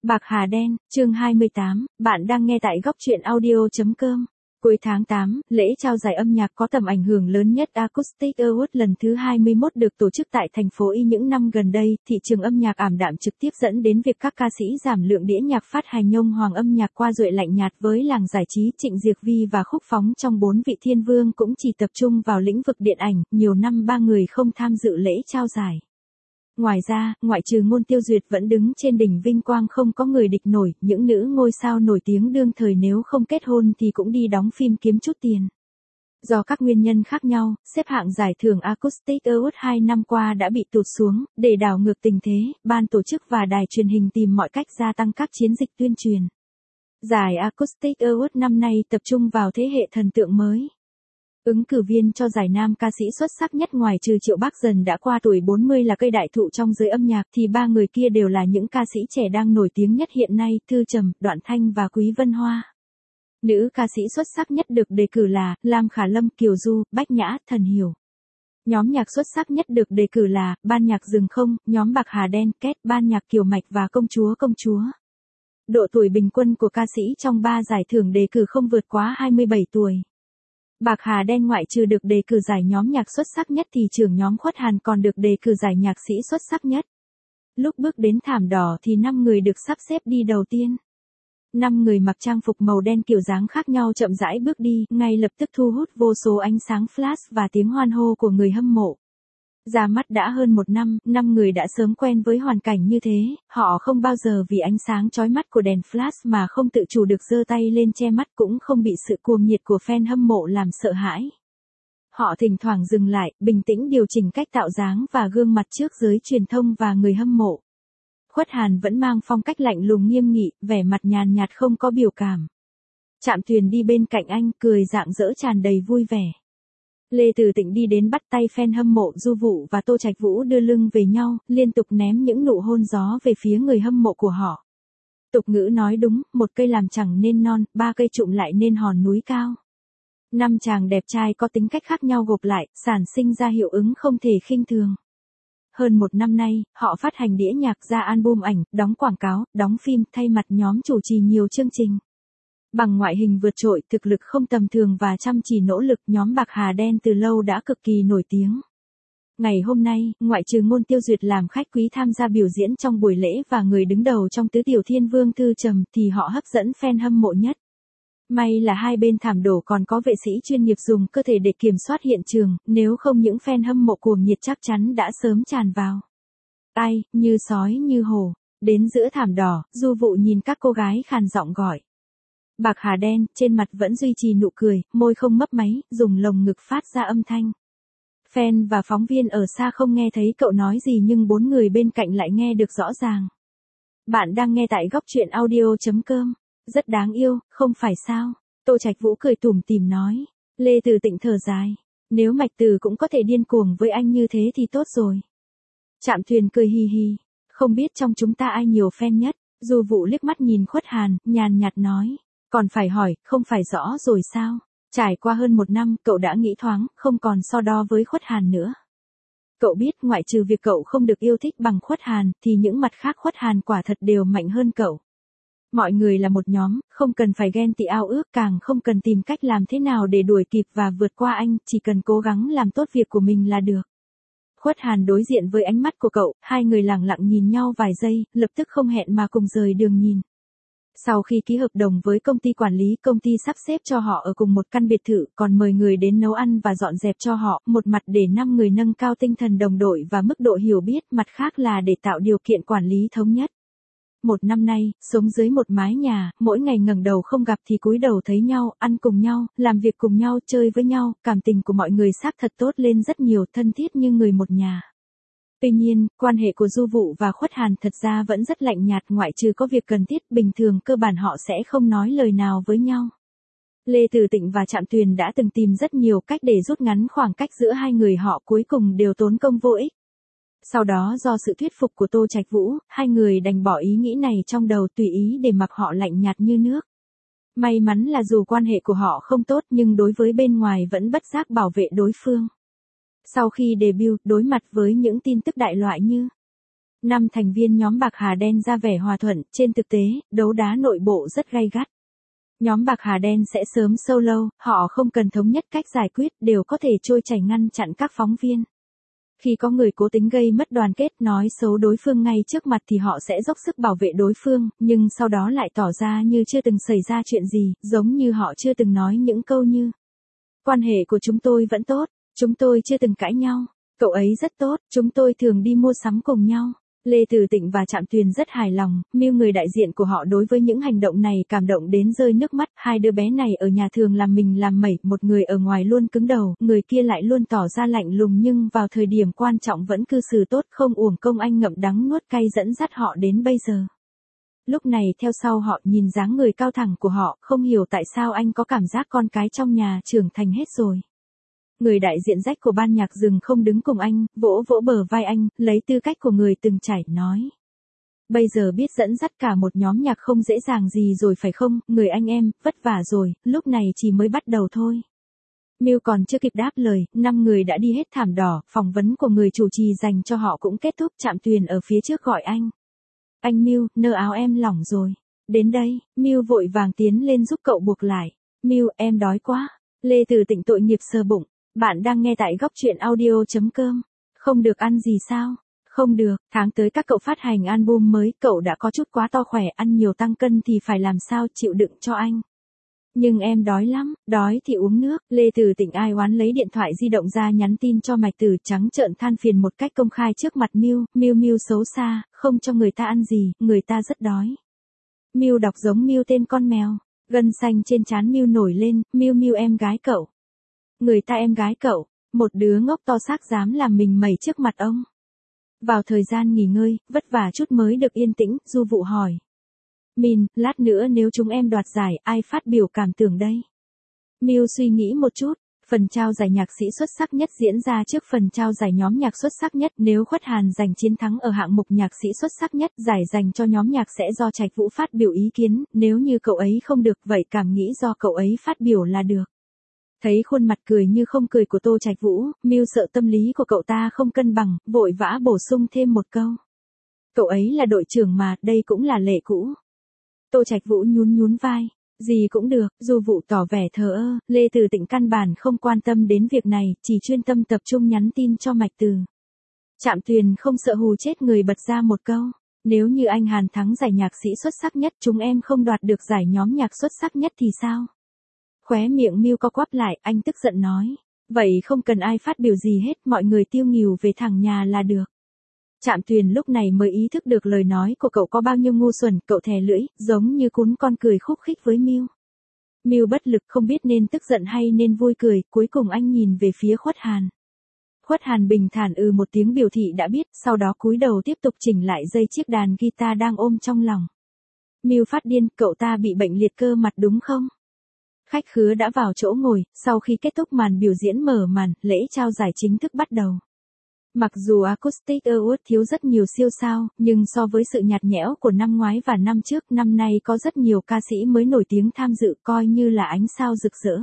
Bạc Hà Đen, chương 28, bạn đang nghe tại góc truyện audio.com. Cuối tháng 8, lễ trao giải âm nhạc có tầm ảnh hưởng lớn nhất Acoustic Award lần thứ 21 được tổ chức tại thành phố Y những năm gần đây. Thị trường âm nhạc ảm đạm trực tiếp dẫn đến việc các ca sĩ giảm lượng đĩa nhạc phát hành. Nhông hoàng âm nhạc qua duệ lạnh nhạt với làng giải trí. Trịnh Diệc Vi và Khúc Phóng trong 4 vị thiên vương cũng chỉ tập trung vào lĩnh vực điện ảnh. Nhiều năm ba người không tham dự lễ trao giải. Ngoài ra, ngoại trừ Ngôn Tiêu Duyệt vẫn đứng trên đỉnh vinh quang không có người địch nổi, những nữ ngôi sao nổi tiếng đương thời nếu không kết hôn thì cũng đi đóng phim kiếm chút tiền. Do các nguyên nhân khác nhau, xếp hạng giải thưởng Acoustic Award 2 năm qua đã bị tụt xuống. Để đảo ngược tình thế, ban tổ chức và đài truyền hình tìm mọi cách gia tăng các chiến dịch tuyên truyền. Giải Acoustic Award năm nay tập trung vào thế hệ thần tượng mới. Ứng cử viên cho giải nam ca sĩ xuất sắc nhất ngoài trừ Triệu Bác Dần đã qua tuổi 40 là cây đại thụ trong giới âm nhạc thì ba người kia đều là những ca sĩ trẻ đang nổi tiếng nhất hiện nay, Thư Trầm, Đoạn Thanh và Quý Vân Hoa. Nữ ca sĩ xuất sắc nhất được đề cử là Lam Khả Lâm, Kiều Du, Bách Nhã, Thần Hiểu. Nhóm nhạc xuất sắc nhất được đề cử là Ban nhạc Rừng Không, nhóm Bạc Hà Đen, Két, Ban nhạc Kiều Mạch và Công Chúa Công Chúa. Độ tuổi bình quân của ca sĩ trong 3 giải thưởng đề cử không vượt quá 27 tuổi. Bạc Hà Đen ngoại trừ được đề cử giải nhóm nhạc xuất sắc nhất thì trưởng nhóm Khuất Hàn còn được đề cử giải nhạc sĩ xuất sắc nhất. Lúc bước đến thảm đỏ thì 5 người được sắp xếp đi đầu tiên. 5 người mặc trang phục màu đen kiểu dáng khác nhau chậm rãi bước đi, ngay lập tức thu hút vô số ánh sáng flash và tiếng hoan hô của người hâm mộ. Ra mắt đã hơn 1 năm, 5 người đã sớm quen với hoàn cảnh như thế, họ không bao giờ vì ánh sáng chói mắt của đèn flash mà không tự chủ được giơ tay lên che mắt, cũng không bị sự cuồng nhiệt của fan hâm mộ làm sợ hãi. Họ thỉnh thoảng dừng lại, bình tĩnh điều chỉnh cách tạo dáng và gương mặt trước giới truyền thông và người hâm mộ. Khuất Hàn vẫn mang phong cách lạnh lùng nghiêm nghị, vẻ mặt nhàn nhạt không có biểu cảm. Trạm Tuyền đi bên cạnh anh, cười rạng rỡ tràn đầy vui vẻ. Lê Từ Tịnh đi đến bắt tay fan hâm mộ. Du Vụ và Tô Trạch Vũ đưa lưng về nhau, liên tục ném những nụ hôn gió về phía người hâm mộ của họ. Tục ngữ nói đúng, một cây làm chẳng nên non, 3 cây trụm lại nên hòn núi cao. 5 chàng đẹp trai có tính cách khác nhau gộp lại, sản sinh ra hiệu ứng không thể khinh thường. Hơn 1 năm nay, họ phát hành đĩa nhạc, ra album ảnh, đóng quảng cáo, đóng phim, thay mặt nhóm chủ trì nhiều chương trình. Bằng ngoại hình vượt trội, thực lực không tầm thường và chăm chỉ nỗ lực, nhóm Bạc Hà Đen từ lâu đã cực kỳ nổi tiếng. Ngày hôm nay, ngoại trừ Ngôn Tiêu Duyệt làm khách quý tham gia biểu diễn trong buổi lễ và người đứng đầu trong tứ tiểu thiên vương Thư Trầm thì họ hấp dẫn fan hâm mộ nhất. May là hai bên thảm đổ còn có vệ sĩ chuyên nghiệp dùng cơ thể để kiểm soát hiện trường, nếu không những fan hâm mộ cuồng nhiệt chắc chắn đã sớm tràn vào. Ai, như sói như hổ, đến giữa thảm đỏ, Du Vụ nhìn các cô gái khàn giọng gọi. Bạc Hà Đen, trên mặt vẫn duy trì nụ cười, môi không mấp máy, dùng lồng ngực phát ra âm thanh. Fan và phóng viên ở xa không nghe thấy cậu nói gì nhưng 4 người bên cạnh lại nghe được rõ ràng. Bạn đang nghe tại góc truyện audio.com. Rất đáng yêu, không phải sao? Tô Trạch Vũ cười tủm tỉm nói. Lê Từ Tịnh thở dài. Nếu Mạch Từ cũng có thể điên cuồng với anh như thế thì tốt rồi. Trạm Tuyền cười hì hì. Không biết trong chúng ta ai nhiều fan nhất? Du Vụ liếc mắt nhìn Khuất Hàn, nhàn nhạt nói. Còn phải hỏi, không phải rõ rồi sao? Trải qua hơn 1 năm, cậu đã nghĩ thoáng, không còn so đo với Khuất Hàn nữa. Cậu biết ngoại trừ việc cậu không được yêu thích bằng Khuất Hàn, thì những mặt khác Khuất Hàn quả thật đều mạnh hơn cậu. Mọi người là một nhóm, không cần phải ghen tị ao ước, càng không cần tìm cách làm thế nào để đuổi kịp và vượt qua anh, chỉ cần cố gắng làm tốt việc của mình là được. Khuất Hàn đối diện với ánh mắt của cậu, hai người lặng lặng nhìn nhau vài giây, lập tức không hẹn mà cùng rời đường nhìn. Sau khi ký hợp đồng với công ty quản lý, công ty sắp xếp cho họ ở cùng một căn biệt thự, còn mời người đến nấu ăn và dọn dẹp cho họ, một mặt để 5 người nâng cao tinh thần đồng đội và mức độ hiểu biết, mặt khác là để tạo điều kiện quản lý thống nhất. 1 năm nay, sống dưới một mái nhà, mỗi ngày ngẩng đầu không gặp thì cúi đầu thấy nhau, ăn cùng nhau, làm việc cùng nhau, chơi với nhau, cảm tình của mọi người xác thật tốt lên rất nhiều, thân thiết như người một nhà. Tuy nhiên, quan hệ của Du Vụ và Khuất Hàn thật ra vẫn rất lạnh nhạt, ngoại trừ có việc cần thiết, bình thường cơ bản họ sẽ không nói lời nào với nhau. Lê Từ Tịnh và Trạm Tuyền đã từng tìm rất nhiều cách để rút ngắn khoảng cách giữa hai người họ, cuối cùng đều tốn công vô ích. Sau đó do sự thuyết phục của Tô Trạch Vũ, hai người đành bỏ ý nghĩ này trong đầu, tùy ý để mặc họ lạnh nhạt như nước. May mắn là dù quan hệ của họ không tốt nhưng đối với bên ngoài vẫn bất giác bảo vệ đối phương. Sau khi debut, đối mặt với những tin tức đại loại như 5 thành viên nhóm Bạc Hà Đen ra vẻ hòa thuận, trên thực tế, đấu đá nội bộ rất gay gắt. Nhóm Bạc Hà Đen sẽ sớm solo, họ không cần thống nhất cách giải quyết, đều có thể trôi chảy ngăn chặn các phóng viên. Khi có người cố tình gây mất đoàn kết nói xấu đối phương ngay trước mặt thì họ sẽ dốc sức bảo vệ đối phương, nhưng sau đó lại tỏ ra như chưa từng xảy ra chuyện gì, giống như họ chưa từng nói những câu như: quan hệ của chúng tôi vẫn tốt, chúng tôi chưa từng cãi nhau, cậu ấy rất tốt, chúng tôi thường đi mua sắm cùng nhau. Lê Từ Tịnh và Trạm Tuyền rất hài lòng, Miu người đại diện của họ đối với những hành động này cảm động đến rơi nước mắt, hai đứa bé này ở nhà thường làm mình làm mẩy, một người ở ngoài luôn cứng đầu, người kia lại luôn tỏ ra lạnh lùng nhưng vào thời điểm quan trọng vẫn cư xử tốt, không uổng công anh ngậm đắng nuốt cay dẫn dắt họ đến bây giờ. Lúc này theo sau họ nhìn dáng người cao thẳng của họ, không hiểu tại sao anh có cảm giác con cái trong nhà trưởng thành hết rồi. Người đại diện rách của ban nhạc dừng không đứng cùng anh, vỗ vỗ bờ vai anh, lấy tư cách của người từng trải, nói. Bây giờ biết dẫn dắt cả một nhóm nhạc không dễ dàng gì rồi phải không, người anh em, vất vả rồi, lúc này chỉ mới bắt đầu thôi. Miu còn chưa kịp đáp lời, 5 người đã đi hết thảm đỏ, phỏng vấn của người chủ trì dành cho họ cũng kết thúc. Trạm Tuyền ở phía trước gọi anh. Anh Miu, nơ áo em lỏng rồi. Đến đây, Miu vội vàng tiến lên giúp cậu buộc lại. Miu, em đói quá. Lê Từ Tịnh tội nghiệp sờ bụng. Bạn đang nghe tại góc truyện audio.com. Không được ăn gì sao? Không được, tháng tới các cậu phát hành album mới, cậu đã có chút quá to khỏe, ăn nhiều tăng cân thì phải làm sao chịu đựng cho anh. Nhưng em đói lắm, đói thì uống nước. Lê Từ Tịnh ai oán lấy điện thoại di động ra nhắn tin cho Mạch Tử, trắng trợn than phiền một cách công khai trước mặt Miu. Miu xấu xa, không cho người ta ăn gì, người ta rất đói. Miu đọc giống Miu tên con mèo, gân xanh trên trán Miu nổi lên. Miu em gái cậu. Người ta em gái cậu, một đứa ngốc to xác dám làm mình mẩy trước mặt ông. Vào thời gian nghỉ ngơi, vất vả chút mới được yên tĩnh, Du Vụ hỏi. Min, lát nữa nếu chúng em đoạt giải, ai phát biểu cảm tưởng đây? Miu suy nghĩ một chút, phần trao giải nhạc sĩ xuất sắc nhất diễn ra trước phần trao giải nhóm nhạc xuất sắc nhất, nếu Khuất Hàn giành chiến thắng ở hạng mục nhạc sĩ xuất sắc nhất, giải dành cho nhóm nhạc sẽ do Trạch Vũ phát biểu ý kiến, nếu như cậu ấy không được vậy cảm nghĩ do cậu ấy phát biểu là được. Thấy khuôn mặt cười như không cười của Tô Trạch Vũ, Miu sợ tâm lý của cậu ta không cân bằng, vội vã bổ sung thêm một câu. Cậu ấy là đội trưởng mà, đây cũng là lệ cũ. Tô Trạch Vũ nhún vai. Gì cũng được, Du Vụ tỏ vẻ thờ ơ, Lê Từ Tịnh căn bản không quan tâm đến việc này, chỉ chuyên tâm tập trung nhắn tin cho Mạch Từ. Trạm Tuyền không sợ hù chết người bật ra một câu. Nếu như anh Hàn thắng giải nhạc sĩ xuất sắc nhất, chúng em không đoạt được giải nhóm nhạc xuất sắc nhất thì sao? Khóe miệng Miu co quắp lại, anh tức giận nói. Vậy không cần ai phát biểu gì hết, mọi người tiêu nghỉu về thẳng nhà là được. Trạm Tuyền lúc này mới ý thức được lời nói của cậu có bao nhiêu ngu xuẩn, cậu thè lưỡi, giống như cún con cười khúc khích với Miu. Miu bất lực không biết nên tức giận hay nên vui cười, cuối cùng anh nhìn về phía Khuất Hàn. Khuất Hàn bình thản một tiếng biểu thị đã biết, sau đó cúi đầu tiếp tục chỉnh lại dây chiếc đàn guitar đang ôm trong lòng. Miu phát điên, cậu ta bị bệnh liệt cơ mặt đúng không? Khách khứa đã vào chỗ ngồi, sau khi kết thúc màn biểu diễn mở màn, lễ trao giải chính thức bắt đầu. Mặc dù Acoustic Award thiếu rất nhiều siêu sao, nhưng so với sự nhạt nhẽo của năm ngoái và năm trước, năm nay có rất nhiều ca sĩ mới nổi tiếng tham dự, coi như là ánh sao rực rỡ.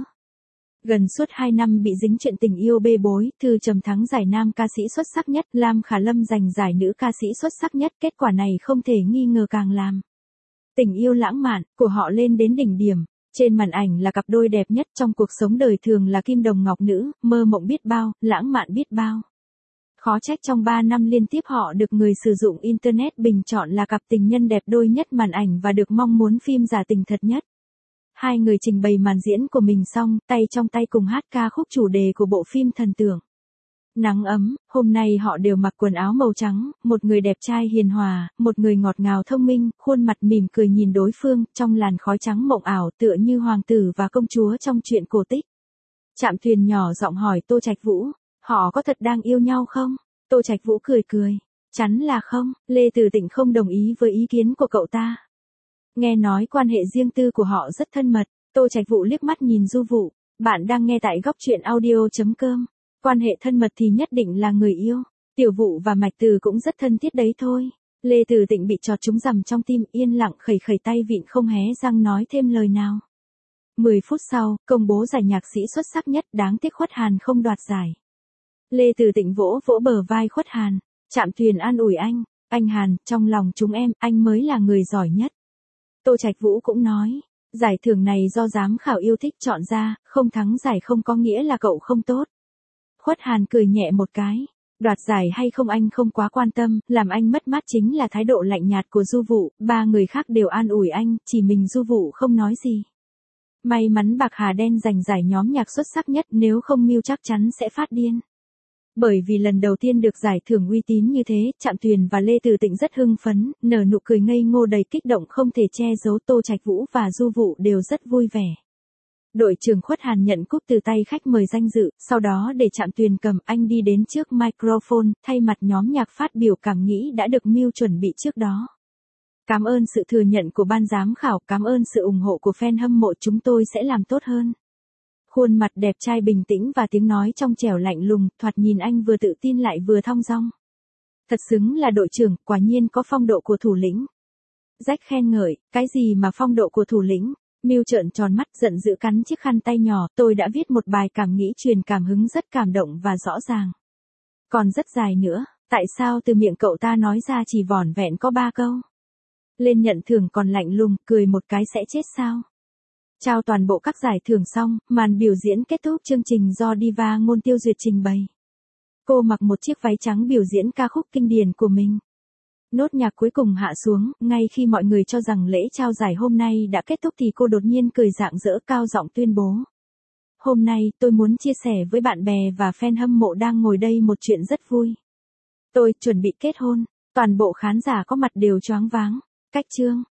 Gần suốt 2 năm bị dính chuyện tình yêu bê bối, Thư Trầm thắng giải nam ca sĩ xuất sắc nhất, Lam Khả Lâm giành giải nữ ca sĩ xuất sắc nhất, kết quả này không thể nghi ngờ càng làm tình yêu lãng mạn của họ lên đến đỉnh điểm. Trên màn ảnh là cặp đôi đẹp nhất trong cuộc sống đời thường là kim đồng ngọc nữ, mơ mộng biết bao, lãng mạn biết bao. Khó trách trong 3 năm liên tiếp họ được người sử dụng Internet bình chọn là cặp tình nhân đẹp đôi nhất màn ảnh và được mong muốn phim giả tình thật nhất. Hai người trình bày màn diễn của mình xong, tay trong tay cùng hát ca khúc chủ đề của bộ phim thần tượng. Nắng ấm, hôm nay họ đều mặc quần áo màu trắng, một người đẹp trai hiền hòa, một người ngọt ngào thông minh, khuôn mặt mỉm cười nhìn đối phương, trong làn khói trắng mộng ảo tựa như hoàng tử và công chúa trong truyện cổ tích. Trạm Tuyền nhỏ giọng hỏi Tô Trạch Vũ, họ có thật đang yêu nhau không? Tô Trạch Vũ cười. Chắn là không, Lê Từ Tịnh không đồng ý với ý kiến của cậu ta. Nghe nói quan hệ riêng tư của họ rất thân mật, Tô Trạch Vũ liếc mắt nhìn Du Vụ, bạn đang nghe tại góc truyện audio.com. Quan hệ thân mật thì nhất định là người yêu. Tiểu Vụ và Mạch Từ cũng rất thân thiết đấy thôi. Lê Từ Tịnh bị chọt trúng rằm trong tim, yên lặng khẩy tay vịn không hé răng nói thêm lời nào. 10 phút sau, công bố giải nhạc sĩ xuất sắc nhất, đáng tiếc Khuất Hàn không đoạt giải. Lê Từ Tịnh vỗ bờ vai Khuất Hàn. Trạm Tuyền an ủi anh. Anh Hàn, trong lòng chúng em, anh mới là người giỏi nhất. Tô Trạch Vũ cũng nói, giải thưởng này do giám khảo yêu thích chọn ra, không thắng giải không có nghĩa là cậu không tốt. Khuất Hàn cười nhẹ một cái. Đoạt giải hay không anh không quá quan tâm, làm anh mất mát chính là thái độ lạnh nhạt của Du Vũ, ba người khác đều an ủi anh, chỉ mình Du Vũ không nói gì. May mắn Bạc Hà Đen giành giải nhóm nhạc xuất sắc nhất, nếu không Miu chắc chắn sẽ phát điên. Bởi vì lần đầu tiên được giải thưởng uy tín như thế, Trạm Tuyền và Lê Từ Tịnh rất hưng phấn, nở nụ cười ngây ngô đầy kích động không thể che giấu. Tô Trạch Vũ và Du Vũ đều rất vui vẻ. Đội trưởng Khuất Hàn nhận cúp từ tay khách mời danh dự, sau đó để Trạm Tuyền cầm, anh đi đến trước microphone, thay mặt nhóm nhạc phát biểu cảm nghĩ đã được Miu chuẩn bị trước đó. Cảm ơn sự thừa nhận của ban giám khảo, cảm ơn sự ủng hộ của fan hâm mộ, chúng tôi sẽ làm tốt hơn. Khuôn mặt đẹp trai bình tĩnh và tiếng nói trong trẻo lạnh lùng, thoạt nhìn anh vừa tự tin lại vừa thong dong. Thật xứng là đội trưởng, quả nhiên có phong độ của thủ lĩnh. Jack khen ngợi, cái gì mà phong độ của thủ lĩnh? Miu trợn tròn mắt giận dữ cắn chiếc khăn tay nhỏ, tôi đã viết một bài cảm nghĩ truyền cảm hứng rất cảm động và rõ ràng. Còn rất dài nữa, tại sao từ miệng cậu ta nói ra chỉ vỏn vẹn có 3 câu? Lên nhận thưởng còn lạnh lùng, cười một cái sẽ chết sao? Trao toàn bộ các giải thưởng xong, màn biểu diễn kết thúc, chương trình do diva Ngôn Tiêu Duyệt trình bày. Cô mặc một chiếc váy trắng biểu diễn ca khúc kinh điển của mình. Nốt nhạc cuối cùng hạ xuống, ngay khi mọi người cho rằng lễ trao giải hôm nay đã kết thúc thì cô đột nhiên cười rạng rỡ cao giọng tuyên bố. Hôm nay, tôi muốn chia sẻ với bạn bè và fan hâm mộ đang ngồi đây một chuyện rất vui. Tôi chuẩn bị kết hôn, toàn bộ khán giả có mặt đều choáng váng. Cách chương